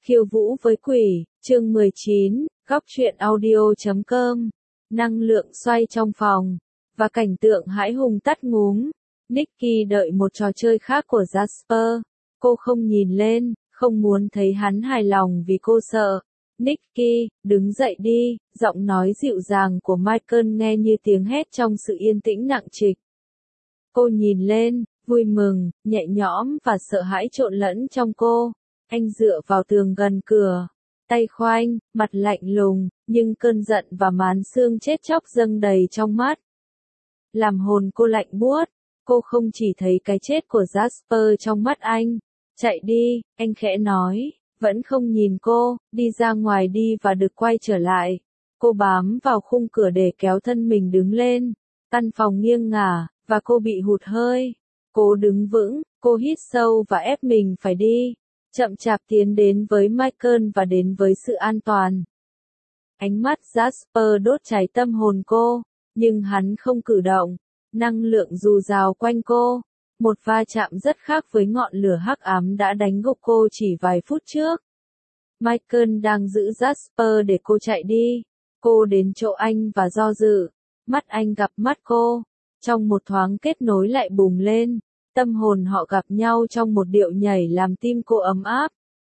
Khiêu vũ với quỷ, chương 19, góc truyện audio.com. Năng lượng xoay trong phòng, và cảnh tượng hãi hùng tắt ngúm. Nikki đợi một trò chơi khác của Jasper. Cô không nhìn lên, không muốn thấy hắn hài lòng vì cô sợ. Nikki, đứng dậy đi, giọng nói dịu dàng của Michael nghe như tiếng hét trong sự yên tĩnh nặng trịch. Cô nhìn lên, vui mừng, nhẹ nhõm và sợ hãi trộn lẫn trong cô. Anh dựa vào tường gần cửa, tay khoanh, mặt lạnh lùng, nhưng cơn giận và mán xương chết chóc dâng đầy trong mắt. Làm hồn cô lạnh buốt, cô không chỉ thấy cái chết của Jasper trong mắt anh. Chạy đi, anh khẽ nói, vẫn không nhìn cô, đi ra ngoài đi và được quay trở lại. Cô bám vào khung cửa để kéo thân mình đứng lên. Căn phòng nghiêng ngả, và cô bị hụt hơi. Cô đứng vững, cô hít sâu và ép mình phải đi. Chậm chạp tiến đến với Michael và đến với sự an toàn. Ánh mắt Jasper đốt cháy tâm hồn cô, nhưng hắn không cử động. Năng lượng dù rào quanh cô. Một va chạm rất khác với ngọn lửa hắc ám đã đánh gục cô chỉ vài phút trước. Michael đang giữ Jasper để cô chạy đi. Cô đến chỗ anh và do dự. Mắt anh gặp mắt cô. Trong một thoáng kết nối lại bùng lên. Tâm hồn họ gặp nhau trong một điệu nhảy làm tim cô ấm áp.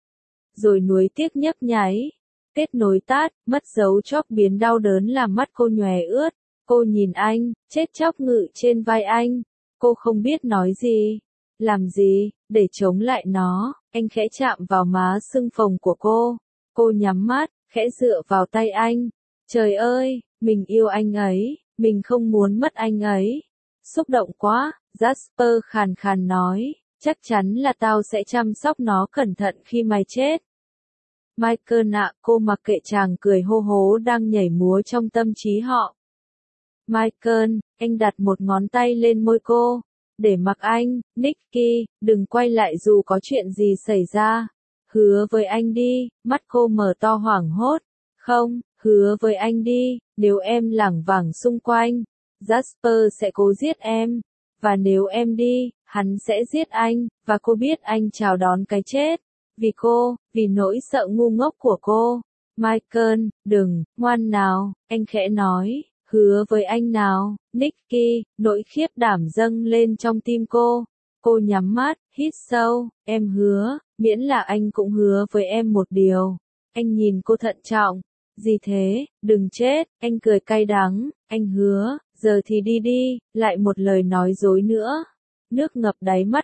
Rồi nuối tiếc nhấp nháy. Kết nối tát, mất dấu chốc biến đau đớn làm mắt cô nhòe ướt. Cô nhìn anh, chết chóc ngự trên vai anh. Cô không biết nói gì. Làm gì, để chống lại nó. Anh khẽ chạm vào má sưng phồng của cô. Cô nhắm mắt, khẽ dựa vào tay anh. Trời ơi, mình yêu anh ấy, mình không muốn mất anh ấy. Xúc động quá, Jasper khàn khàn nói, chắc chắn là tao sẽ chăm sóc nó cẩn thận khi mày chết. Michael ạ, cô mặc kệ chàng cười hô hố đang nhảy múa trong tâm trí họ. Michael, anh đặt một ngón tay lên môi cô. Để mặc anh, Nikki, đừng quay lại dù có chuyện gì xảy ra. Hứa với anh đi, mắt cô mở to hoảng hốt. Không, hứa với anh đi, nếu em lảng vảng xung quanh, Jasper sẽ cố giết em. Và nếu em đi, hắn sẽ giết anh, và cô biết anh chào đón cái chết. Vì cô, vì nỗi sợ ngu ngốc của cô. Michael, đừng, ngoan nào, anh khẽ nói, hứa với anh nào, Nikki, nỗi khiếp đảm dâng lên trong tim cô. Cô nhắm mắt, hít sâu, em hứa, miễn là anh cũng hứa với em một điều. Anh nhìn cô thận trọng. Gì thế, đừng chết, anh cười cay đắng, anh hứa, giờ thì đi đi, lại một lời nói dối nữa. Nước ngập đáy mắt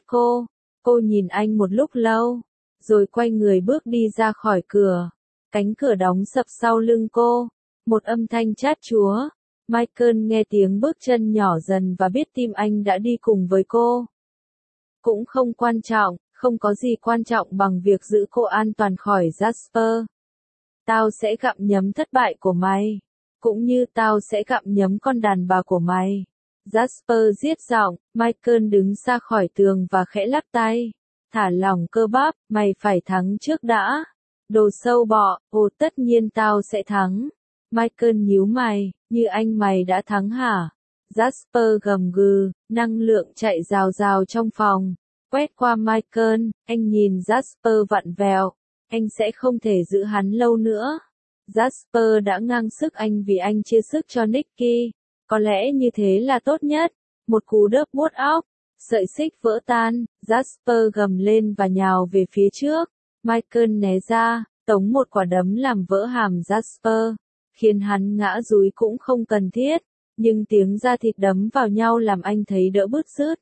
cô nhìn anh một lúc lâu, rồi quay người bước đi ra khỏi cửa. Cánh cửa đóng sập sau lưng cô, một âm thanh chát chúa. Michael nghe tiếng bước chân nhỏ dần và biết tim anh đã đi cùng với cô. Cũng không quan trọng, không có gì quan trọng bằng việc giữ cô an toàn khỏi Jasper. Tao sẽ gặm nhấm thất bại của mày, cũng như tao sẽ gặm nhấm con đàn bà của mày. Jasper giết giọng, Michael đứng xa khỏi tường và khẽ lắc tay. Thả lỏng cơ bắp, mày phải thắng trước đã. Đồ sâu bọ, tất nhiên tao sẽ thắng. Michael nhíu mày, như anh mày đã thắng hả? Jasper gầm gừ, năng lượng chạy rào rào trong phòng. Quét qua Michael, anh nhìn Jasper vặn vẹo. Anh sẽ không thể giữ hắn lâu nữa. Jasper đã ngang sức anh vì anh chia sức cho Nikki. Có lẽ như thế là tốt nhất. Một cú đớp buốt óc. Sợi xích vỡ tan. Jasper gầm lên và nhào về phía trước. Michael né ra, tống một quả đấm làm vỡ hàm Jasper. Khiến hắn ngã dúi cũng không cần thiết. Nhưng tiếng da thịt đấm vào nhau làm anh thấy đỡ bứt rứt.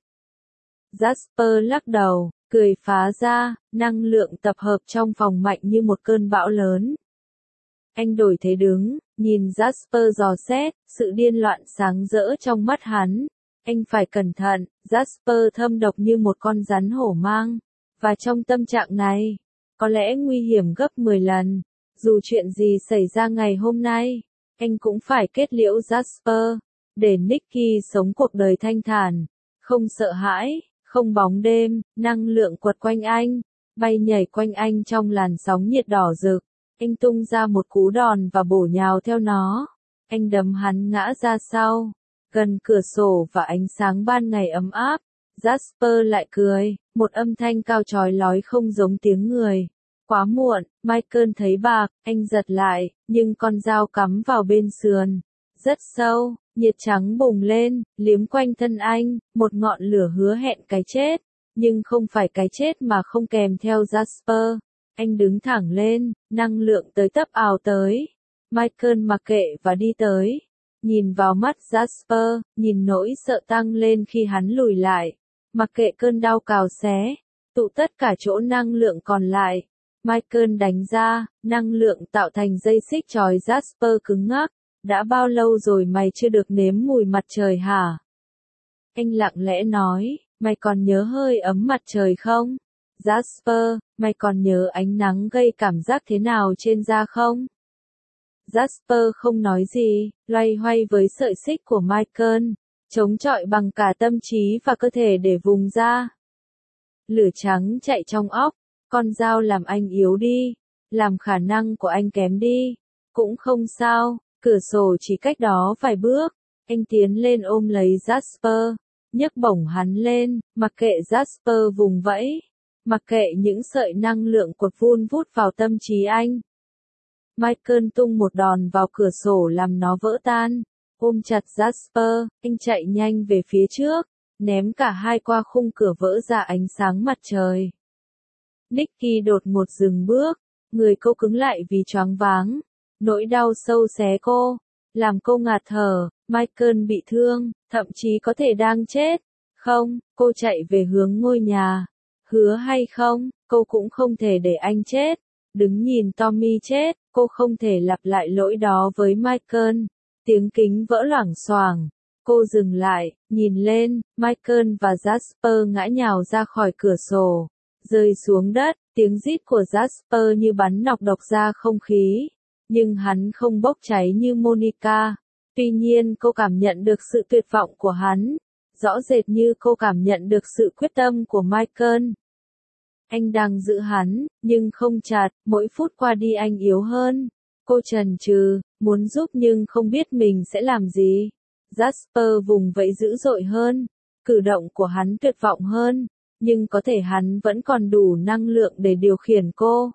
Jasper lắc đầu. Cười phá ra, năng lượng tập hợp trong phòng mạnh như một cơn bão lớn. Anh đổi thế đứng, nhìn Jasper dò xét, sự điên loạn sáng rỡ trong mắt hắn. Anh phải cẩn thận, Jasper thâm độc như một con rắn hổ mang. Và trong tâm trạng này, có lẽ nguy hiểm gấp 10 lần. Dù chuyện gì xảy ra ngày hôm nay, anh cũng phải kết liễu Jasper, để Nikki sống cuộc đời thanh thản, không sợ hãi. Không bóng đêm, năng lượng quật quanh anh, bay nhảy quanh anh trong làn sóng nhiệt đỏ rực. Anh tung ra một cú đòn và bổ nhào theo nó. Anh đấm hắn ngã ra sau, gần cửa sổ và ánh sáng ban ngày ấm áp. Jasper lại cười, một âm thanh cao chói lói không giống tiếng người. Quá muộn, Michael thấy bạc, anh giật lại, nhưng con dao cắm vào bên sườn. Rất sâu, nhiệt trắng bùng lên, liếm quanh thân anh, một ngọn lửa hứa hẹn cái chết. Nhưng không phải cái chết mà không kèm theo Jasper. Anh đứng thẳng lên, năng lượng tới tấp ào tới. Michael mặc kệ và đi tới. Nhìn vào mắt Jasper, nhìn nỗi sợ tăng lên khi hắn lùi lại. Mặc kệ cơn đau cào xé, tụ tất cả chỗ năng lượng còn lại. Michael đánh ra, năng lượng tạo thành dây xích trói Jasper cứng ngắc. Đã bao lâu rồi mày chưa được nếm mùi mặt trời hả? Anh lặng lẽ nói, mày còn nhớ hơi ấm mặt trời không? Jasper, mày còn nhớ ánh nắng gây cảm giác thế nào trên da không? Jasper không nói gì, loay hoay với sợi xích của Michael, chống chọi bằng cả tâm trí và cơ thể để vùng ra. Lửa trắng chạy trong óc, con dao làm anh yếu đi, làm khả năng của anh kém đi. Cũng không sao, cửa sổ chỉ cách đó vài bước. Anh tiến lên ôm lấy Jasper, nhấc bổng hắn lên, mặc kệ Jasper vùng vẫy, mặc kệ những sợi năng lượng cuột vun vút vào tâm trí anh. Michael tung một đòn vào cửa sổ làm nó vỡ tan, ôm chặt Jasper, anh chạy nhanh về phía trước, ném cả hai qua khung cửa vỡ ra ánh sáng mặt trời. Nicky đột ngột dừng bước, người cô cứng lại vì choáng váng, nỗi đau sâu xé cô, làm cô ngạt thở. Michael bị thương, thậm chí có thể đang chết. Không, cô chạy về hướng ngôi nhà. Hứa hay không, cô cũng không thể để anh chết. Đứng nhìn Tommy chết, cô không thể lặp lại lỗi đó với Michael. Tiếng kính vỡ loảng xoảng. Cô dừng lại, nhìn lên, Michael và Jasper ngã nhào ra khỏi cửa sổ. Rơi xuống đất, tiếng rít của Jasper như bắn nọc độc ra không khí. Nhưng hắn không bốc cháy như Monica. Tuy nhiên cô cảm nhận được sự tuyệt vọng của hắn. Rõ rệt như cô cảm nhận được sự quyết tâm của Michael. Anh đang giữ hắn, nhưng không chặt, mỗi phút qua đi anh yếu hơn. Cô chần chừ, muốn giúp nhưng không biết mình sẽ làm gì. Jasper vùng vẫy dữ dội hơn. Cử động của hắn tuyệt vọng hơn. Nhưng có thể hắn vẫn còn đủ năng lượng để điều khiển cô.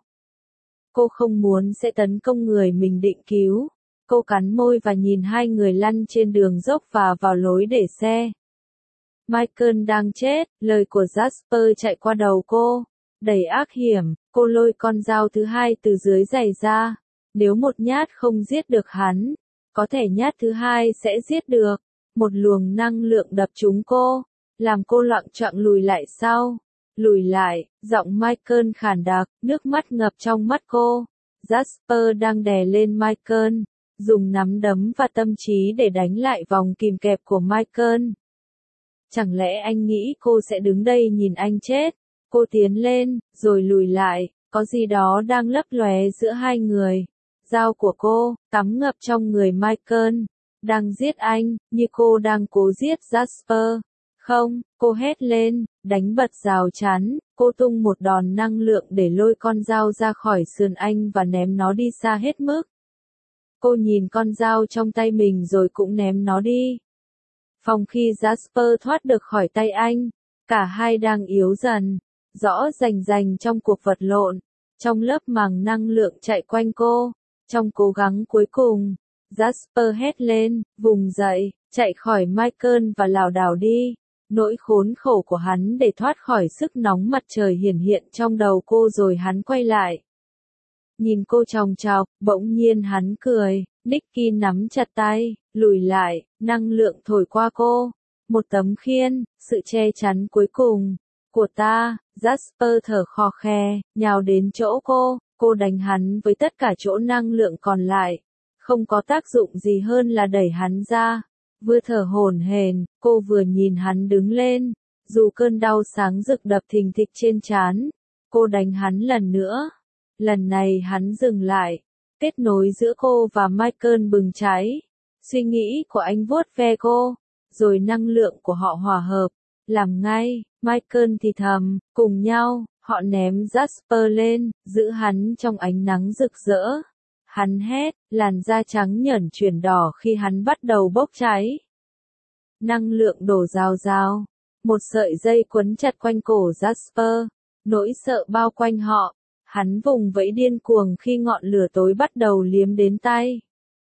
Cô không muốn sẽ tấn công người mình định cứu. Cô cắn môi và nhìn hai người lăn trên đường dốc và vào lối để xe. Michael đang chết, lời của Jasper chạy qua đầu cô. Đầy ác hiểm, cô lôi con dao thứ hai từ dưới giày ra. Nếu một nhát không giết được hắn, có thể nhát thứ hai sẽ giết được. Một luồng năng lượng đập trúng cô, làm cô loạng choạng lùi lại sau. Lùi lại, giọng Michael khàn đặc, nước mắt ngập trong mắt cô. Jasper đang đè lên Michael, dùng nắm đấm và tâm trí để đánh lại vòng kìm kẹp của Michael. Chẳng lẽ anh nghĩ cô sẽ đứng đây nhìn anh chết? Cô tiến lên, rồi lùi lại, có gì đó đang lấp lóe giữa hai người. Dao của cô, cắm ngập trong người Michael, đang giết anh, như cô đang cố giết Jasper. Không, cô hét lên, đánh bật rào chắn, cô tung một đòn năng lượng để lôi con dao ra khỏi sườn anh và ném nó đi xa hết mức. Cô nhìn con dao trong tay mình rồi cũng ném nó đi. Phòng khi Jasper thoát được khỏi tay anh, cả hai đang yếu dần, rõ rành rành trong cuộc vật lộn, trong lớp màng năng lượng chạy quanh cô, trong cố gắng cuối cùng. Jasper hét lên, vùng dậy, chạy khỏi Michael và lảo đảo đi. Nỗi khốn khổ của hắn để thoát khỏi sức nóng mặt trời hiển hiện trong đầu cô rồi hắn quay lại. Nhìn cô chòng chọc, bỗng nhiên hắn cười, Nicky nắm chặt tay, lùi lại, năng lượng thổi qua cô. Một tấm khiên, sự che chắn cuối cùng của ta. Jasper thở khò khè, nhào đến chỗ cô đánh hắn với tất cả chỗ năng lượng còn lại. Không có tác dụng gì hơn là đẩy hắn ra. Vừa thở hổn hển, cô vừa nhìn hắn đứng lên, dù cơn đau sáng rực đập thình thịch trên trán. Cô đánh hắn lần nữa. Lần này hắn dừng lại. Kết nối giữa cô và Michael bừng cháy. Suy nghĩ của anh vuốt ve cô, rồi năng lượng của họ hòa hợp. Làm ngay, Michael thì thầm, cùng nhau, họ ném Jasper lên, giữ hắn trong ánh nắng rực rỡ. Hắn hét, làn da trắng nhởn chuyển đỏ khi hắn bắt đầu bốc cháy. Năng lượng đổ rào rào. Một sợi dây quấn chặt quanh cổ Jasper. Nỗi sợ bao quanh họ. Hắn vùng vẫy điên cuồng khi ngọn lửa tối bắt đầu liếm đến tay.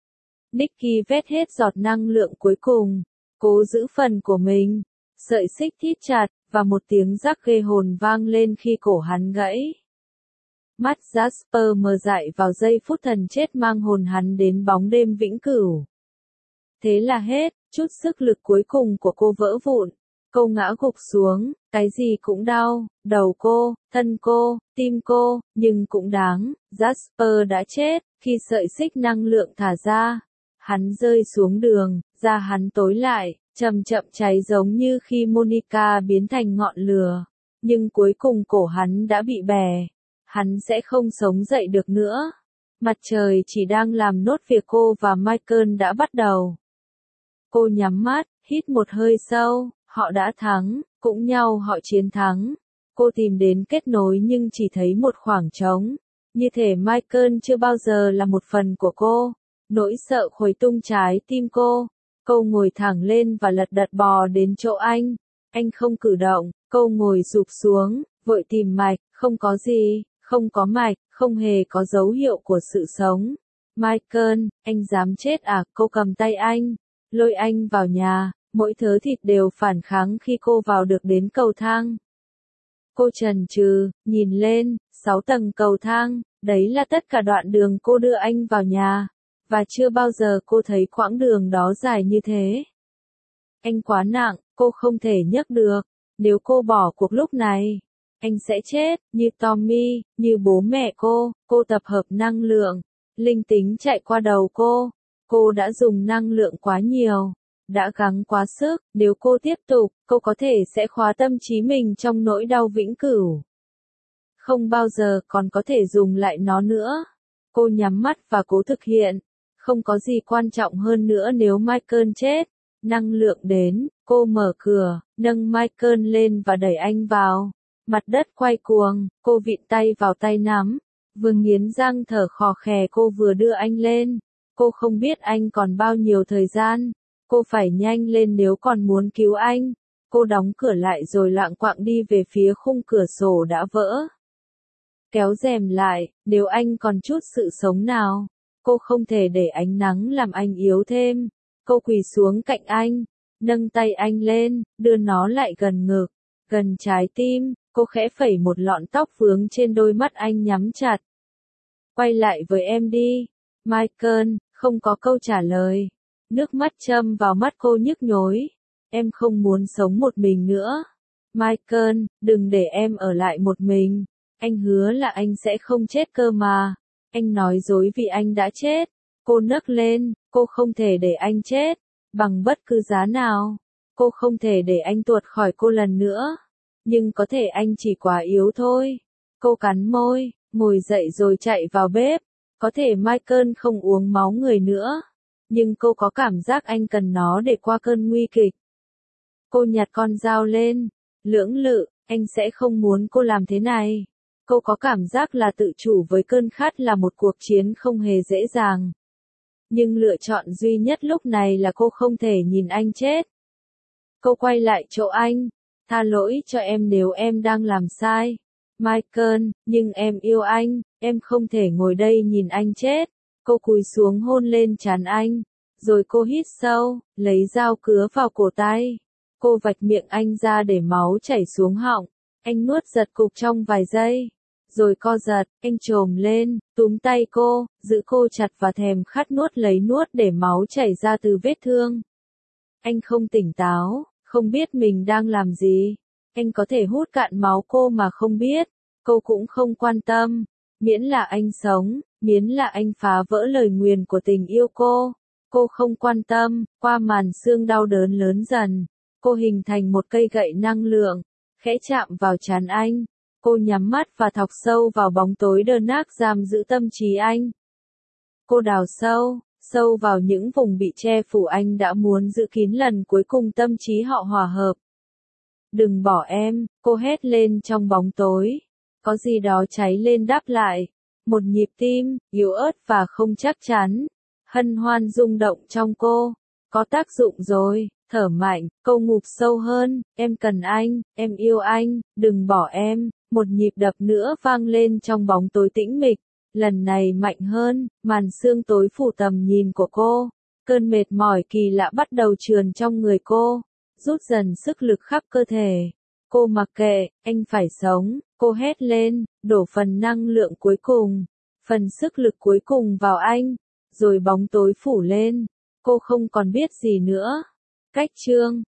Nicky vét hết giọt năng lượng cuối cùng, cố giữ phần của mình. Sợi xích thít chặt, và một tiếng rắc ghê hồn vang lên khi cổ hắn gãy. Mắt Jasper mờ dại vào giây phút thần chết mang hồn hắn đến bóng đêm vĩnh cửu. Thế là hết, chút sức lực cuối cùng của cô vỡ vụn. Cô ngã gục xuống, cái gì cũng đau, đầu cô, thân cô, tim cô, nhưng cũng đáng. Jasper đã chết, khi sợi xích năng lượng thả ra. Hắn rơi xuống đường, da hắn tối lại, chậm chậm cháy giống như khi Monica biến thành ngọn lửa. Nhưng cuối cùng cổ hắn đã bị bè. Hắn sẽ không sống dậy được nữa. Mặt trời chỉ đang làm nốt việc cô và Michael đã bắt đầu. Cô nhắm mắt, hít một hơi sâu, họ đã thắng, cũng nhau họ chiến thắng. Cô tìm đến kết nối nhưng chỉ thấy một khoảng trống. Như thể Michael chưa bao giờ là một phần của cô. Nỗi sợ khuấy tung trái tim cô. Cô ngồi thẳng lên và lật đật bò đến chỗ anh. Anh không cử động, cô ngồi sụp xuống, vội tìm mạch, không có gì, không có mạch, không hề có dấu hiệu của sự sống. Michael, anh dám chết à? Cô cầm tay anh, lôi anh vào nhà, mỗi thớ thịt đều phản kháng khi cô vào được đến cầu thang. Cô chần chừ, nhìn lên, 6 tầng cầu thang, đấy là tất cả đoạn đường cô đưa anh vào nhà. Và chưa bao giờ cô thấy quãng đường đó dài như thế. Anh quá nặng, cô không thể nhấc được. Nếu cô bỏ cuộc lúc này, anh sẽ chết, như Tommy, như bố mẹ cô tập hợp năng lượng. Linh tính chạy qua đầu cô. Cô đã dùng năng lượng quá nhiều, đã gắng quá sức, nếu cô tiếp tục, cô có thể sẽ khóa tâm trí mình trong nỗi đau vĩnh cửu. Không bao giờ còn có thể dùng lại nó nữa. Cô nhắm mắt và cố thực hiện. Không có gì quan trọng hơn nữa nếu Michael chết. Năng lượng đến, cô mở cửa, nâng Michael lên và đẩy anh vào. Mặt đất quay cuồng, cô vịn tay vào tay nắm. Vừa nghiến răng thở khò khè cô vừa đưa anh lên. Cô không biết anh còn bao nhiêu thời gian. Cô phải nhanh lên nếu còn muốn cứu anh. Cô đóng cửa lại rồi loạng quạng đi về phía khung cửa sổ đã vỡ. Kéo rèm lại, nếu anh còn chút sự sống nào. Cô không thể để ánh nắng làm anh yếu thêm. Cô quỳ xuống cạnh anh, nâng tay anh lên, đưa nó lại gần ngực, gần trái tim. Cô khẽ phẩy một lọn tóc vướng trên đôi mắt anh nhắm chặt. Quay lại với em đi. Michael, không có câu trả lời. Nước mắt châm vào mắt cô nhức nhối. Em không muốn sống một mình nữa. Michael, đừng để em ở lại một mình. Anh hứa là anh sẽ không chết cơ mà. Anh nói dối vì anh đã chết. Cô nấc lên, cô không thể để anh chết. Bằng bất cứ giá nào. Cô không thể để anh tuột khỏi cô lần nữa. Nhưng có thể anh chỉ quá yếu thôi. Cô cắn môi, ngồi dậy rồi chạy vào bếp. Có thể Michael không uống máu người nữa. Nhưng cô có cảm giác anh cần nó để qua cơn nguy kịch. Cô nhặt con dao lên. Lưỡng lự, anh sẽ không muốn cô làm thế này. Cô có cảm giác là tự chủ với cơn khát là một cuộc chiến không hề dễ dàng. Nhưng lựa chọn duy nhất lúc này là cô không thể nhìn anh chết. Cô quay lại chỗ anh. Tha lỗi cho em nếu em đang làm sai. Michael, nhưng em yêu anh, em không thể ngồi đây nhìn anh chết. Cô cúi xuống hôn lên trán anh. Rồi cô hít sâu, lấy dao cứa vào cổ tay. Cô vạch miệng anh ra để máu chảy xuống họng. Anh nuốt giật cục trong vài giây. Rồi co giật, anh chồm lên, túm tay cô, giữ cô chặt và thèm khát nuốt để máu chảy ra từ vết thương. Anh không tỉnh táo, không biết mình đang làm gì. Anh có thể hút cạn máu cô mà không biết. Cô cũng không quan tâm. Miễn là anh sống, miễn là anh phá vỡ lời nguyền của tình yêu cô. Cô không quan tâm. Qua màn sương đau đớn lớn dần, cô hình thành một cây gậy năng lượng, khẽ chạm vào trán anh. Cô nhắm mắt và thọc sâu vào bóng tối đơ nát giam giữ tâm trí anh. Cô đào sâu, sâu vào những vùng bị che phủ anh đã muốn giữ kín lần cuối cùng tâm trí họ hòa hợp. Đừng bỏ em, cô hét lên trong bóng tối. Có gì đó cháy lên đáp lại. Một nhịp tim, yếu ớt và không chắc chắn. Hân hoan rung động trong cô. Có tác dụng rồi, thở mạnh, cô ngụp sâu hơn. Em cần anh, em yêu anh, đừng bỏ em. Một nhịp đập nữa vang lên trong bóng tối tĩnh mịch, lần này mạnh hơn, màn sương tối phủ tầm nhìn của cô. Cơn mệt mỏi kỳ lạ bắt đầu trườn trong người cô, rút dần sức lực khắp cơ thể. Cô mặc kệ, anh phải sống, cô hét lên, đổ phần năng lượng cuối cùng, phần sức lực cuối cùng vào anh, rồi bóng tối phủ lên. Cô không còn biết gì nữa. Cách chương